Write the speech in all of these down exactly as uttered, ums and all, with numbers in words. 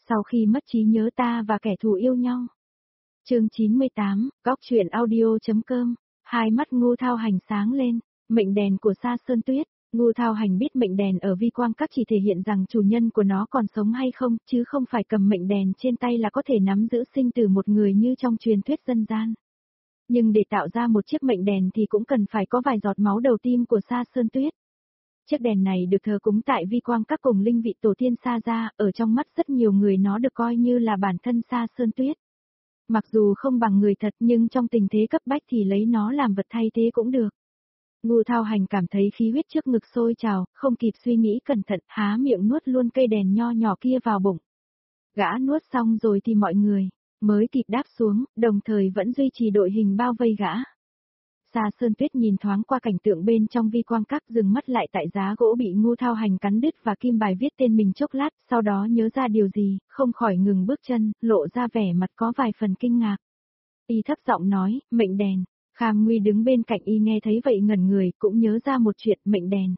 Sau khi mất trí nhớ ta và kẻ thù yêu nhau. Chương chín mươi tám, góc truyện audio.com. Hai mắt Ngô Thao Hành sáng lên, mệnh đèn của Sa Sơn Tuyết. Ngô Thao Hành biết mệnh đèn ở vi quang các chỉ thể hiện rằng chủ nhân của nó còn sống hay không, chứ không phải cầm mệnh đèn trên tay là có thể nắm giữ sinh tử một người như trong truyền thuyết dân gian. Nhưng để tạo ra một chiếc mệnh đèn thì cũng cần phải có vài giọt máu đầu tim của Sa Sơn Tuyết. Chiếc đèn này được thờ cúng tại vi quang các cùng linh vị tổ tiên Sa gia, ở trong mắt rất nhiều người nó được coi như là bản thân Sa Sơn Tuyết. Mặc dù không bằng người thật nhưng trong tình thế cấp bách thì lấy nó làm vật thay thế cũng được. Ngô Thao Hành cảm thấy khí huyết trước ngực sôi trào, không kịp suy nghĩ cẩn thận, há miệng nuốt luôn cây đèn nho nhỏ kia vào bụng. Gã nuốt xong rồi thì mọi người mới kịp đáp xuống, đồng thời vẫn duy trì đội hình bao vây gã. Sa Sơn Tuyết nhìn thoáng qua cảnh tượng bên trong vi quang các, dừng mắt lại tại giá gỗ bị Ngô Thao Hành cắn đứt và kim bài viết tên mình chốc lát, sau đó nhớ ra điều gì, không khỏi ngừng bước chân, lộ ra vẻ mặt có vài phần kinh ngạc. Y thấp giọng nói, mệnh đèn. Kham Nguy đứng bên cạnh y nghe thấy vậy ngẩn người, cũng nhớ ra một chuyện, mệnh đèn.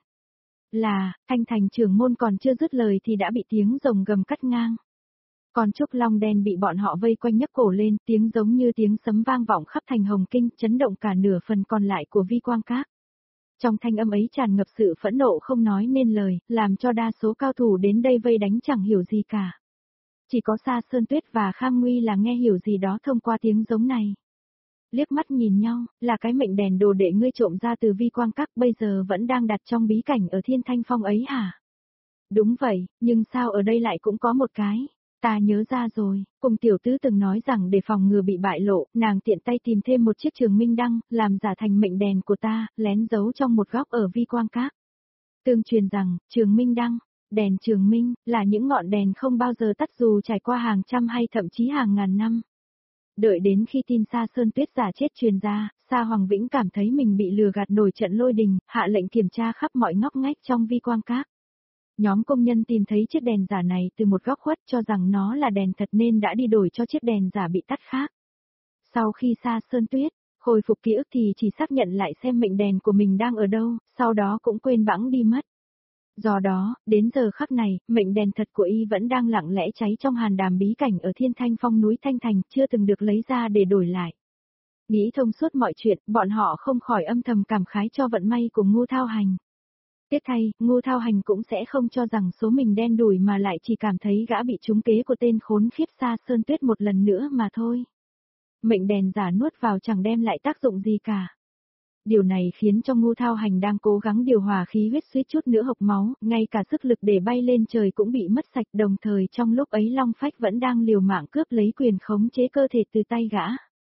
Là, Thanh Thành trưởng môn còn chưa dứt lời thì đã bị tiếng rồng gầm cắt ngang. Còn Trúc Long đen bị bọn họ vây quanh nhấc cổ lên, tiếng giống như tiếng sấm vang vọng khắp thành Hồng Kinh, chấn động cả nửa phần còn lại của vi quang các. Trong thanh âm ấy tràn ngập sự phẫn nộ không nói nên lời, làm cho đa số cao thủ đến đây vây đánh chẳng hiểu gì cả. Chỉ có Sa Sơn Tuyết và Kham Nguy là nghe hiểu gì đó thông qua tiếng giống này. Liếc mắt nhìn nhau, là cái mệnh đèn đồ đệ ngươi trộm ra từ vi quang các bây giờ vẫn đang đặt trong bí cảnh ở Thiên Thanh Phong ấy hả? Đúng vậy, nhưng sao ở đây lại cũng có một cái? Ta nhớ ra rồi, cùng tiểu tứ từng nói rằng để phòng ngừa bị bại lộ, nàng tiện tay tìm thêm một chiếc trường minh đăng, làm giả thành mệnh đèn của ta, lén giấu trong một góc ở vi quang các. Tương truyền rằng, trường minh đăng, đèn trường minh, là những ngọn đèn không bao giờ tắt dù trải qua hàng trăm hay thậm chí hàng ngàn năm. Đợi đến khi tin Sa Sơn Tuyết giả chết truyền ra, Sa Hoàng Vĩnh cảm thấy mình bị lừa gạt nổi trận lôi đình, hạ lệnh kiểm tra khắp mọi ngóc ngách trong vi quang các. Nhóm công nhân tìm thấy chiếc đèn giả này từ một góc khuất cho rằng nó là đèn thật nên đã đi đổi cho chiếc đèn giả bị tắt khác. Sau khi Sa Sơn Tuyết khôi phục ký ức thì chỉ xác nhận lại xem mệnh đèn của mình đang ở đâu, sau đó cũng quên bẵng đi mất. Do đó, đến giờ khắc này, mệnh đèn thật của y vẫn đang lặng lẽ cháy trong hàn đàm bí cảnh ở Thiên Thanh Phong núi Thanh Thành, chưa từng được lấy ra để đổi lại. Nghĩ thông suốt mọi chuyện, bọn họ không khỏi âm thầm cảm khái cho vận may của Ngô Thao Hành. Tiếc thay, Ngô Thao Hành cũng sẽ không cho rằng số mình đen đủi mà lại chỉ cảm thấy gã bị trúng kế của tên khốn khiếp Sa Sơn Tuyết một lần nữa mà thôi. Mệnh đèn giả nuốt vào chẳng đem lại tác dụng gì cả. Điều này khiến cho Ngô Thao Hành đang cố gắng điều hòa khí huyết suýt chút nữa hộc máu, ngay cả sức lực để bay lên trời cũng bị mất sạch, đồng thời trong lúc ấy Long Phách vẫn đang liều mạng cướp lấy quyền khống chế cơ thể từ tay gã.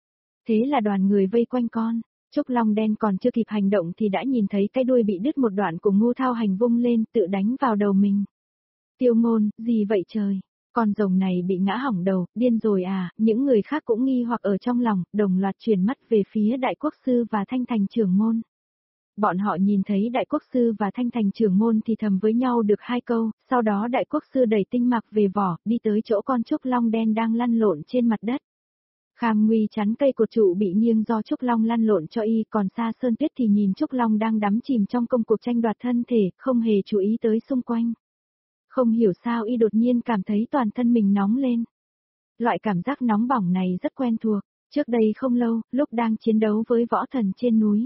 Thế là đoàn người vây quanh con, Trúc Long đen còn chưa kịp hành động thì đã nhìn thấy cái đuôi bị đứt một đoạn của Ngô Thao Hành vung lên tự đánh vào đầu mình. Tiêu Ngôn, gì vậy trời? Con rồng này bị ngã hỏng đầu, điên rồi à? Những người khác cũng nghi hoặc ở trong lòng, đồng loạt chuyển mắt về phía Đại Quốc Sư và Thanh Thành trưởng môn. Bọn họ nhìn thấy Đại Quốc Sư và Thanh Thành trưởng môn thì thầm với nhau được hai câu, sau đó Đại Quốc Sư đẩy tinh mạc về vỏ, đi tới chỗ con Trúc Long đen đang lăn lộn trên mặt đất. Kham Nguy chắn cây cột trụ bị nghiêng do Trúc Long lăn lộn cho y, còn Sa Sơn Tuyết thì nhìn Trúc Long đang đắm chìm trong công cuộc tranh đoạt thân thể, không hề chú ý tới xung quanh. Không hiểu sao y đột nhiên cảm thấy toàn thân mình nóng lên. Loại cảm giác nóng bỏng này rất quen thuộc, trước đây không lâu, lúc đang chiến đấu với võ thần trên núi.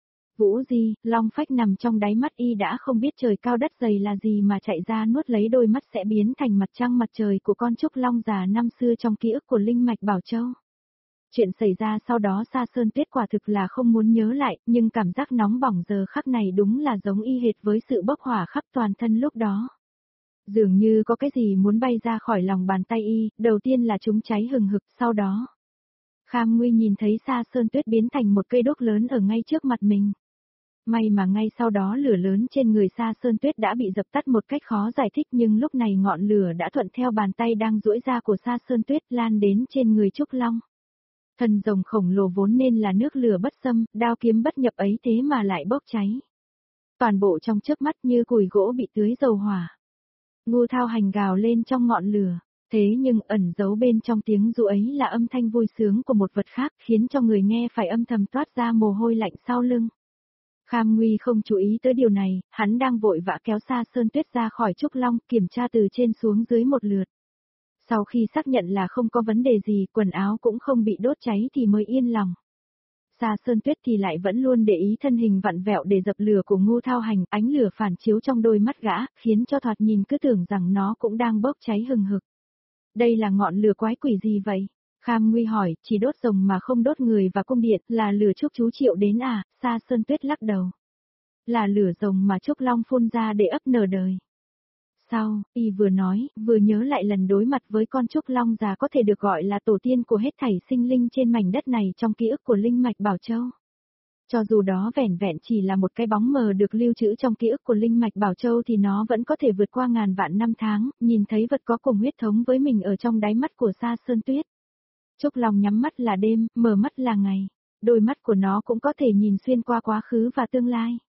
Vũ Di, Long Phách nằm trong đáy mắt y đã không biết trời cao đất dày là gì mà chạy ra nuốt lấy đôi mắt sẽ biến thành mặt trăng mặt trời của con Trúc Long già năm xưa trong ký ức của Linh Mạch Bảo Châu. Chuyện xảy ra sau đó Sa Sơn Tuyết quả thực là không muốn nhớ lại, nhưng cảm giác nóng bỏng giờ khắc này đúng là giống y hệt với sự bốc hỏa khắp toàn thân lúc đó. Dường như có cái gì muốn bay ra khỏi lòng bàn tay y, đầu tiên là chúng cháy hừng hực, sau đó. Kham Nguy nhìn thấy Sa Sơn Tuyết biến thành một cây đuốc lớn ở ngay trước mặt mình. May mà ngay sau đó lửa lớn trên người Sa Sơn Tuyết đã bị dập tắt một cách khó giải thích, nhưng lúc này ngọn lửa đã thuận theo bàn tay đang duỗi ra của Sa Sơn Tuyết lan đến trên người Trúc Long. Thần rồng khổng lồ vốn nên là nước lửa bất xâm, đao kiếm bất nhập ấy thế mà lại bốc cháy. Toàn bộ trong chớp mắt như củi gỗ bị tưới dầu hỏa. Ngô Thao Hành gào lên trong ngọn lửa, thế nhưng ẩn giấu bên trong tiếng ru ấy là âm thanh vui sướng của một vật khác, khiến cho người nghe phải âm thầm toát ra mồ hôi lạnh sau lưng. Kham Nguy không chú ý tới điều này, hắn đang vội vã kéo Sa Sơn Tuyết ra khỏi Trúc Long, kiểm tra từ trên xuống dưới một lượt. Sau khi xác nhận là không có vấn đề gì, quần áo cũng không bị đốt cháy thì mới yên lòng. Sa Sơn Tuyết thì lại vẫn luôn để ý thân hình vặn vẹo để dập lửa của Ngô Thao Hành, ánh lửa phản chiếu trong đôi mắt gã, khiến cho thoạt nhìn cứ tưởng rằng nó cũng đang bốc cháy hừng hực. Đây là ngọn lửa quái quỷ gì vậy? Kham Nguy hỏi, chỉ đốt rồng mà không đốt người và cung điện, là lửa Trúc chú triệu đến à? Sa Sơn Tuyết lắc đầu. Là lửa rồng mà Trúc Long phun ra để ấp nở đời. Sau, y vừa nói, vừa nhớ lại lần đối mặt với con Trúc Long già có thể được gọi là tổ tiên của hết thảy sinh linh trên mảnh đất này trong ký ức của linh mạch Bảo Châu. Cho dù đó vẻn vẹn chỉ là một cái bóng mờ được lưu trữ trong ký ức của linh mạch Bảo Châu thì nó vẫn có thể vượt qua ngàn vạn năm tháng, nhìn thấy vật có cùng huyết thống với mình ở trong đáy mắt của Sa Sơn Tuyết. Trúc Long nhắm mắt là đêm, mở mắt là ngày. Đôi mắt của nó cũng có thể nhìn xuyên qua quá khứ và tương lai.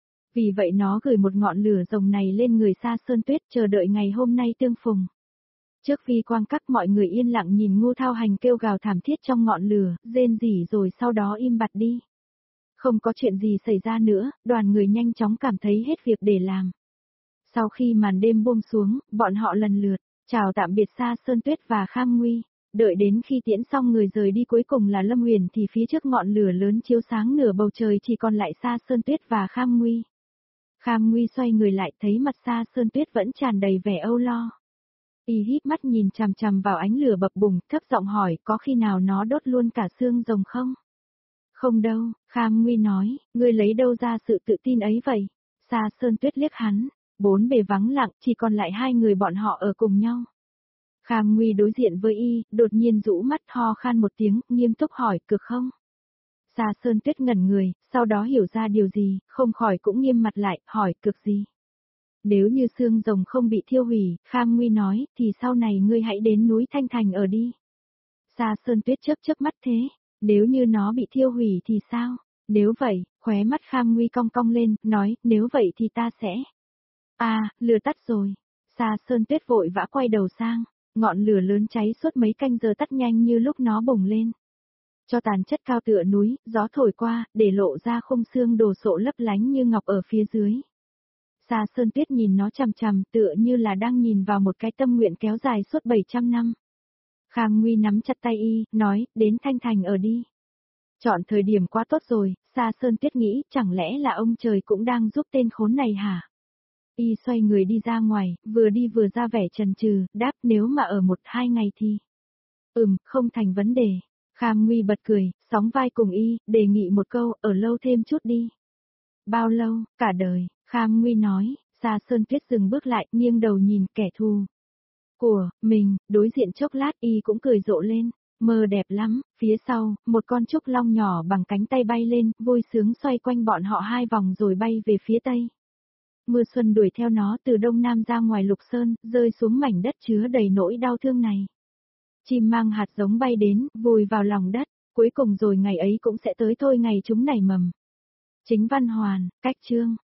Vì vậy nó gửi một ngọn lửa rồng này lên người Sa Sơn Tuyết, chờ đợi ngày hôm nay tương phùng. Trước phi quang các mọi người yên lặng nhìn Ngô Thao Hành kêu gào thảm thiết trong ngọn lửa, rên rỉ rồi sau đó im bặt đi. Không có chuyện gì xảy ra nữa, đoàn người nhanh chóng cảm thấy hết việc để làm. Sau khi màn đêm buông xuống, bọn họ lần lượt chào tạm biệt Sa Sơn Tuyết và Kham Nguy. Đợi đến khi tiễn xong người rời đi cuối cùng là Lâm Huyền thì phía trước ngọn lửa lớn chiếu sáng nửa bầu trời chỉ còn lại Sa Sơn Tuyết và Kham Nguy. Kham Nguy xoay người lại thấy mặt Sa Sơn Tuyết vẫn tràn đầy vẻ âu lo. Y híp mắt nhìn chằm chằm vào ánh lửa bập bùng, thấp giọng hỏi có khi nào nó đốt luôn cả xương rồng không? Không đâu, Kham Nguy nói, ngươi lấy đâu ra sự tự tin ấy vậy? Sa Sơn Tuyết liếc hắn, bốn bề vắng lặng, chỉ còn lại hai người bọn họ ở cùng nhau. Kham Nguy đối diện với y, đột nhiên rũ mắt ho khan một tiếng, nghiêm túc hỏi, cực không? Sa Sơn Tuyết ngẩn người, sau đó hiểu ra điều gì, không khỏi cũng nghiêm mặt lại, hỏi, cực gì? Nếu như xương rồng không bị thiêu hủy, Kham Nguy nói, thì sau này ngươi hãy đến núi Thanh Thành ở đi. Sa Sơn Tuyết chớp chớp mắt thế, nếu như nó bị thiêu hủy thì sao? Nếu vậy, khóe mắt Kham Nguy cong cong lên, nói, nếu vậy thì ta sẽ... À, lửa tắt rồi. Sa Sơn Tuyết vội vã quay đầu sang, ngọn lửa lớn cháy suốt mấy canh giờ tắt nhanh như lúc nó bùng lên. Cho tàn chất cao tựa núi, gió thổi qua, để lộ ra khung xương đồ sộ lấp lánh như ngọc ở phía dưới. Sa Sơn Tuyết nhìn nó chằm chằm tựa như là đang nhìn vào một cái tâm nguyện kéo dài suốt bảy trăm năm. Kham Nguy nắm chặt tay y, nói, đến Thanh Thành ở đi. Chọn thời điểm quá tốt rồi, Sa Sơn Tuyết nghĩ, chẳng lẽ là ông trời cũng đang giúp tên khốn này hả? Y xoay người đi ra ngoài, vừa đi vừa ra vẻ chần chừ, đáp nếu mà ở một hai ngày thì... Ừm, không thành vấn đề. Kham Nguy bật cười, sóng vai cùng y, đề nghị một câu, ở lâu thêm chút đi. Bao lâu, cả đời, Kham Nguy nói. Sa Sơn Tuyết dừng bước lại, nghiêng đầu nhìn kẻ thù của mình, đối diện chốc lát y cũng cười rộ lên, mơ đẹp lắm. Phía sau, một con trúc long nhỏ bằng cánh tay bay lên, vui sướng xoay quanh bọn họ hai vòng rồi bay về phía tây. Mưa xuân đuổi theo nó từ đông nam ra ngoài Lục Sơn, rơi xuống mảnh đất chứa đầy nỗi đau thương này. Chim mang hạt giống bay đến, vùi vào lòng đất, cuối cùng rồi ngày ấy cũng sẽ tới thôi, ngày chúng nảy mầm. Chính văn hoàn, cách chương.